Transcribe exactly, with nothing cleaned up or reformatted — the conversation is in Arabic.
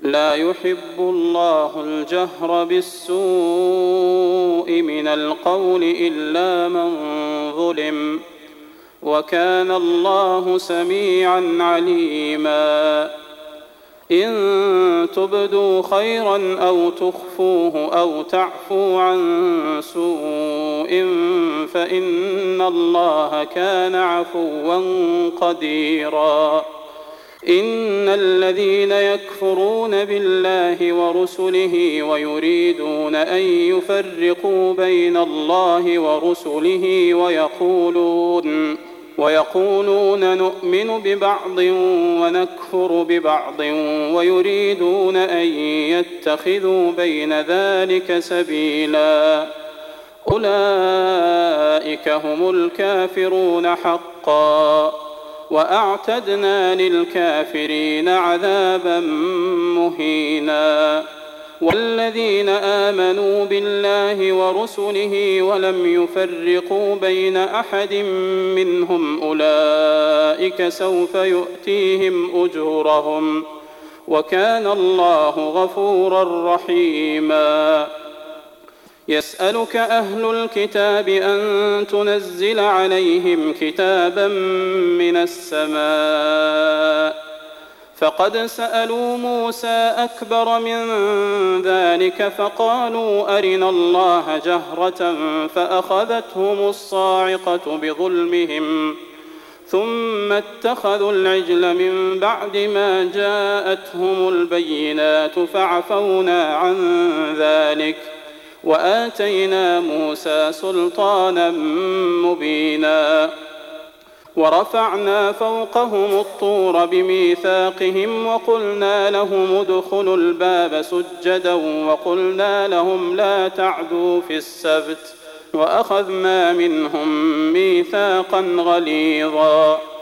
لا يحب الله الجهر بالسوء من القول إلا من ظلم، وكان الله سميعا عليما. إن تبدوا خيرا أو تخفوه أو تعفو عن سوء فإن الله كان عفوا قديرا. إن الذين يكفرون بالله ورسله ويريدون أن يفرقوا بين الله ورسله ويقولون ويقولون نؤمن ببعض ونكفر ببعض ويريدون أن يتخذوا بين ذلك سبيلا، أولئك هم الكافرون حقا، وأعتدنا للكافرين عذابا مهينا. والذين آمنوا بالله ورسله ولم يفرقوا بين أحد منهم أولئك سوف يؤتيهم أجورهم، وكان الله غفورا رحيما. يسألك أهل الكتاب أن تنزل عليهم كتابا من السماء، فقد سألوا موسى أكبر من ذلك فقالوا أرنا الله جهرة فأخذتهم الصاعقة بظلمهم، ثم اتخذوا العجل من بعد ما جاءتهم البينات فعفونا عن ذلك، وآتينا موسى سلطانا مبينا. ورفعنا فوقهم الطور بميثاقهم وقلنا لهم ادخلوا الباب سجدا وقلنا لهم لا تعدوا في السبت، وأخذنا منهم ميثاقا غليظا.